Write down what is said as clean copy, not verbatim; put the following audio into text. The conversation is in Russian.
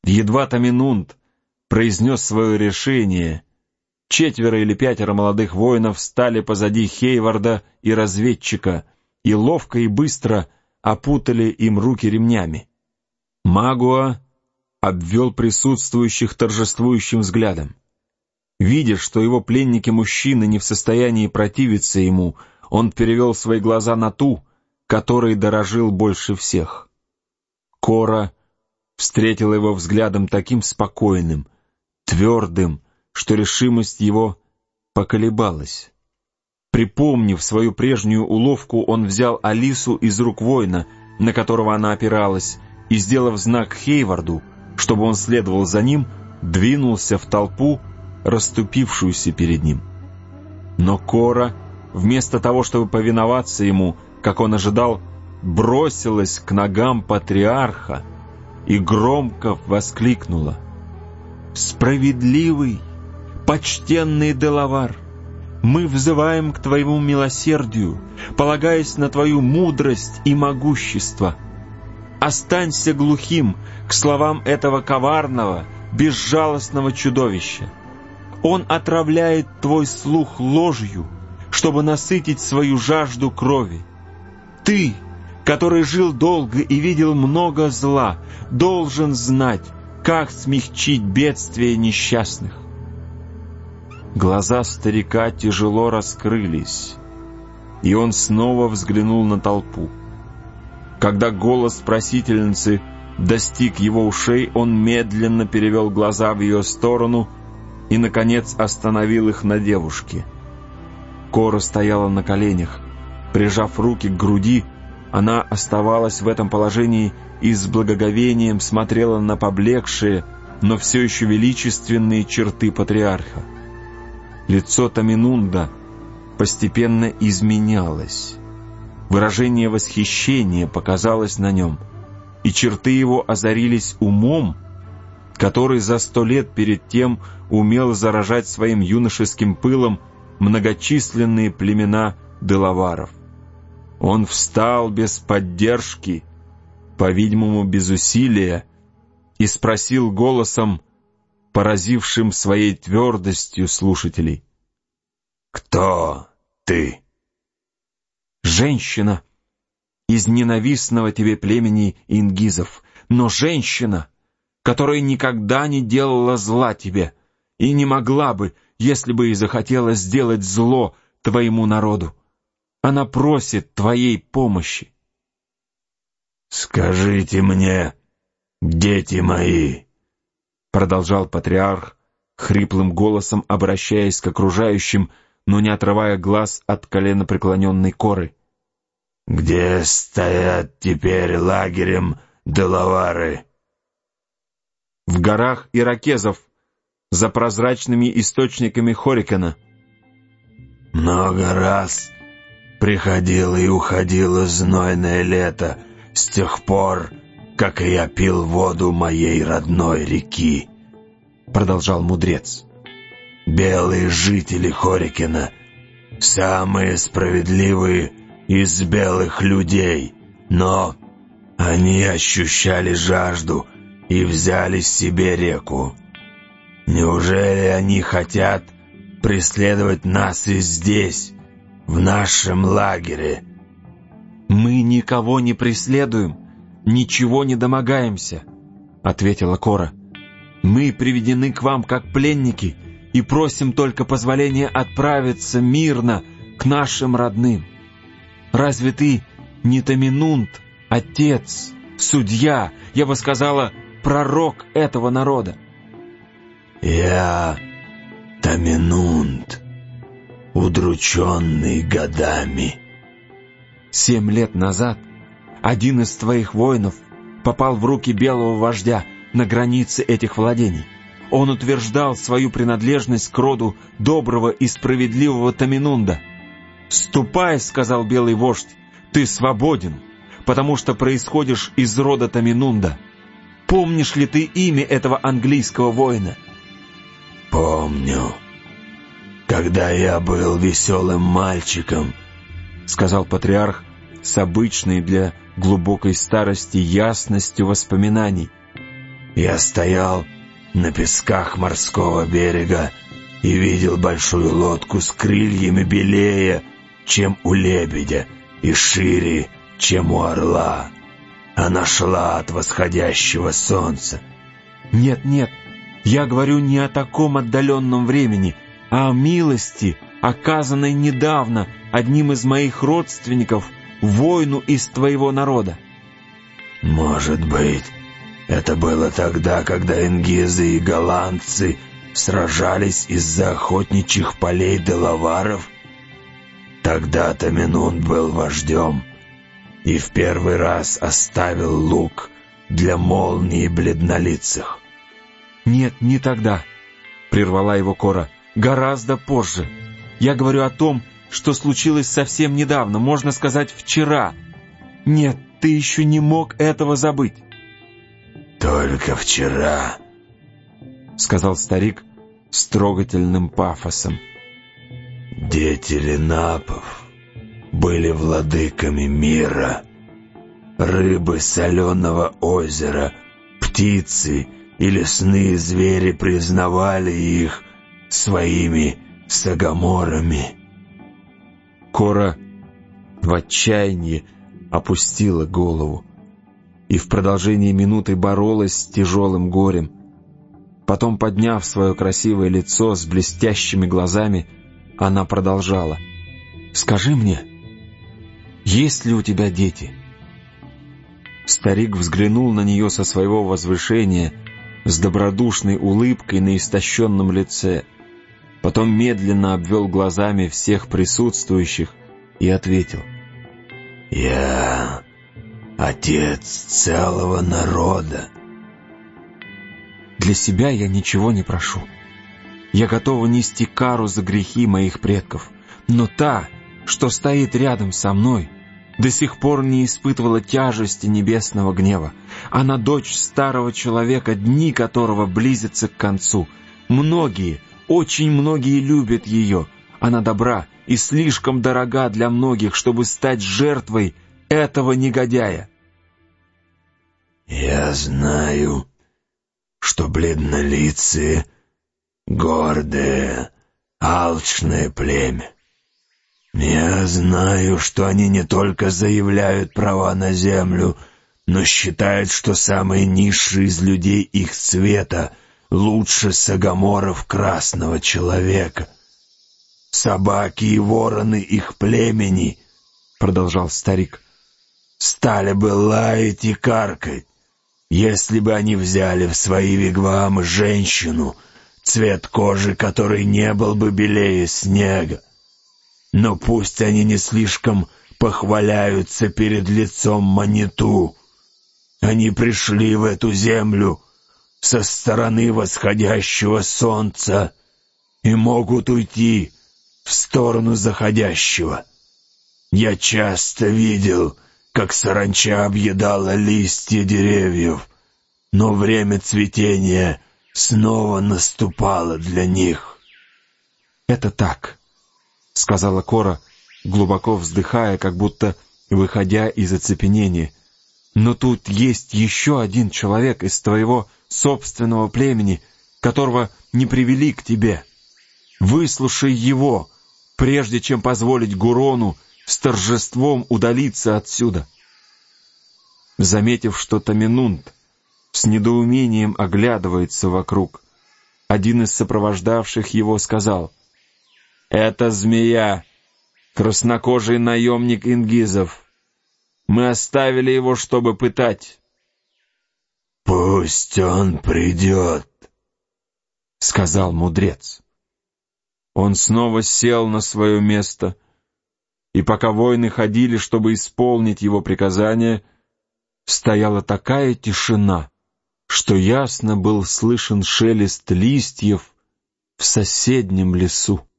Едва Таминунд произнес свое решение, 4 или 5 молодых воинов стали позади Хейварда и разведчика и ловко и быстро опутали им руки ремнями. Магуа обвел присутствующих торжествующим взглядом. Видя, что его пленники-мужчины не в состоянии противиться ему, он перевел свои глаза на ту, которой дорожил больше всех. Кора встретила его взглядом таким спокойным, твердым, что решимость его поколебалась. Припомнив свою прежнюю уловку, он взял Алису из рук воина, на которого она опиралась, и, сделав знак Хейварду, чтобы он следовал за ним, двинулся в толпу, расступившуюся перед ним. Но Кора, вместо того, чтобы повиноваться ему, как он ожидал, бросилась к ногам патриарха и громко воскликнула: «Справедливый, почтенный Делавар, мы взываем к твоему милосердию, полагаясь на твою мудрость и могущество. Останься глухим к словам этого коварного, безжалостного чудовища. Он отравляет твой слух ложью, чтобы насытить свою жажду крови. Ты, который жил долго и видел много зла, должен знать, как смягчить бедствие несчастных». Глаза старика тяжело раскрылись, и он снова взглянул на толпу. Когда голос просительницы достиг его ушей, он медленно перевел глаза в ее сторону и, наконец, остановил их на девушке. Кора стояла на коленях. Прижав руки к груди, она оставалась в этом положении и с благоговением смотрела на поблекшие, но все еще величественные черты патриарха. Лицо Таминунда постепенно изменялось. Выражение восхищения показалось на нем, и черты его озарились умом, который за 100 лет перед тем умел заражать своим юношеским пылом многочисленные племена делаваров. Он встал без поддержки, по-видимому, без усилия, и спросил голосом, поразившим своей твердостью слушателей: «Кто ты?» «Женщина из ненавистного тебе племени ингизов, но женщина, которая никогда не делала зла тебе и не могла бы, если бы и захотела сделать зло твоему народу. Она просит твоей помощи». «Скажите мне, дети мои», — продолжал патриарх, хриплым голосом обращаясь к окружающим, но не отрывая глаз от коленопреклоненной Коры: «где стоят теперь лагерем делавары?» «В горах иракезов, за прозрачными источниками Хорикена». «Много раз приходило и уходило знойное лето с тех пор, как я пил воду моей родной реки», — продолжал мудрец. «Белые жители Хорикена, самые справедливые из белых людей, но они ощущали жажду и взяли себе реку. Неужели они хотят преследовать нас и здесь, в нашем лагере?» «Мы никого не преследуем, ничего не домогаемся», — ответила Кора. «Мы приведены к вам как пленники и просим только позволения отправиться мирно к нашим родным. Разве ты не Таминунд, отец, судья, я бы сказала, пророк этого народа?» «Я Таминунд, удрученный годами. 7 лет назад один из твоих воинов попал в руки белого вождя на границе этих владений. Он утверждал свою принадлежность к роду доброго и справедливого Таминунда. «Ступай, — сказал белый вождь, — ты свободен, потому что происходишь из рода Таминунда. Помнишь ли ты имя этого английского воина?» «Помню. Когда я был веселым мальчиком, — сказал патриарх с обычной для глубокой старости ясностью воспоминаний, — Я стоял на песках морского берега и видел большую лодку с крыльями белее, чем у лебедя, и шире, чем у орла. Она шла от восходящего солнца. Нет, нет, я говорю не о таком отдаленном времени, а о милости, оказанной недавно одним из моих родственников, воину из твоего народа. Может быть, это было тогда, когда ингизы и голландцы сражались из-за охотничьих полей делаваров? Тогда Таминунд был вождем и в первый раз оставил лук для молнии бледнолицых. «Нет, не тогда», — прервала его Кора, — «гораздо позже. Я говорю о том, что случилось совсем недавно, можно сказать, вчера. Нет, ты еще не мог этого забыть». «Только вчера», — сказал старик с трогательным пафосом. «Дети Ленапов были владыками мира. Рыбы соленого озера, птицы и лесные звери признавали их своими сагаморами». Кора в отчаянии опустила голову и в продолжении минуты боролась с тяжелым горем. Потом, подняв свое красивое лицо с блестящими глазами, она продолжала: «Скажи мне, есть ли у тебя дети?» Старик взглянул на нее со своего возвышения с добродушной улыбкой на истощенном лице, потом медленно обвел глазами всех присутствующих и ответил: «Я отец целого народа». «Для себя я ничего не прошу. Я готова нести кару за грехи моих предков, но та, что стоит рядом со мной, до сих пор не испытывала тяжести небесного гнева. Она дочь старого человека, дни которого близятся к концу. Многие, очень многие любят ее. Она добра и слишком дорога для многих, чтобы стать жертвой этого негодяя». «Я знаю, что бледнолицые — гордое, алчное племя. Я знаю, что они не только заявляют права на землю, но считают, что самые низшие из людей их цвета лучше сагаморов красного человека. Собаки и вороны их племени, — продолжал старик, — стали бы лаять и каркать, если бы они взяли в свои вигвамы женщину, цвет кожи которой не был бы белее снега. Но пусть они не слишком похваляются перед лицом Маниту. Они пришли в эту землю со стороны восходящего солнца и могут уйти в сторону заходящего. Я часто видел, как саранча объедала листья деревьев, но время цветения снова наступало для них». «Это так», — сказала Кора, глубоко вздыхая, как будто выходя из оцепенения. «Но тут есть еще один человек из твоего собственного племени, которого не привели к тебе. Выслушай его, прежде чем позволить Гурону с торжеством удалиться отсюда». Заметив, что Таминунд с недоумением оглядывается вокруг, один из сопровождавших его сказал: «Это змея, краснокожий наемник ингизов. Мы оставили его, чтобы пытать». «Пусть он придет», — сказал мудрец. Он снова сел на свое место, и пока воины ходили, чтобы исполнить его приказание, стояла такая тишина, что ясно был слышен шелест листьев в соседнем лесу.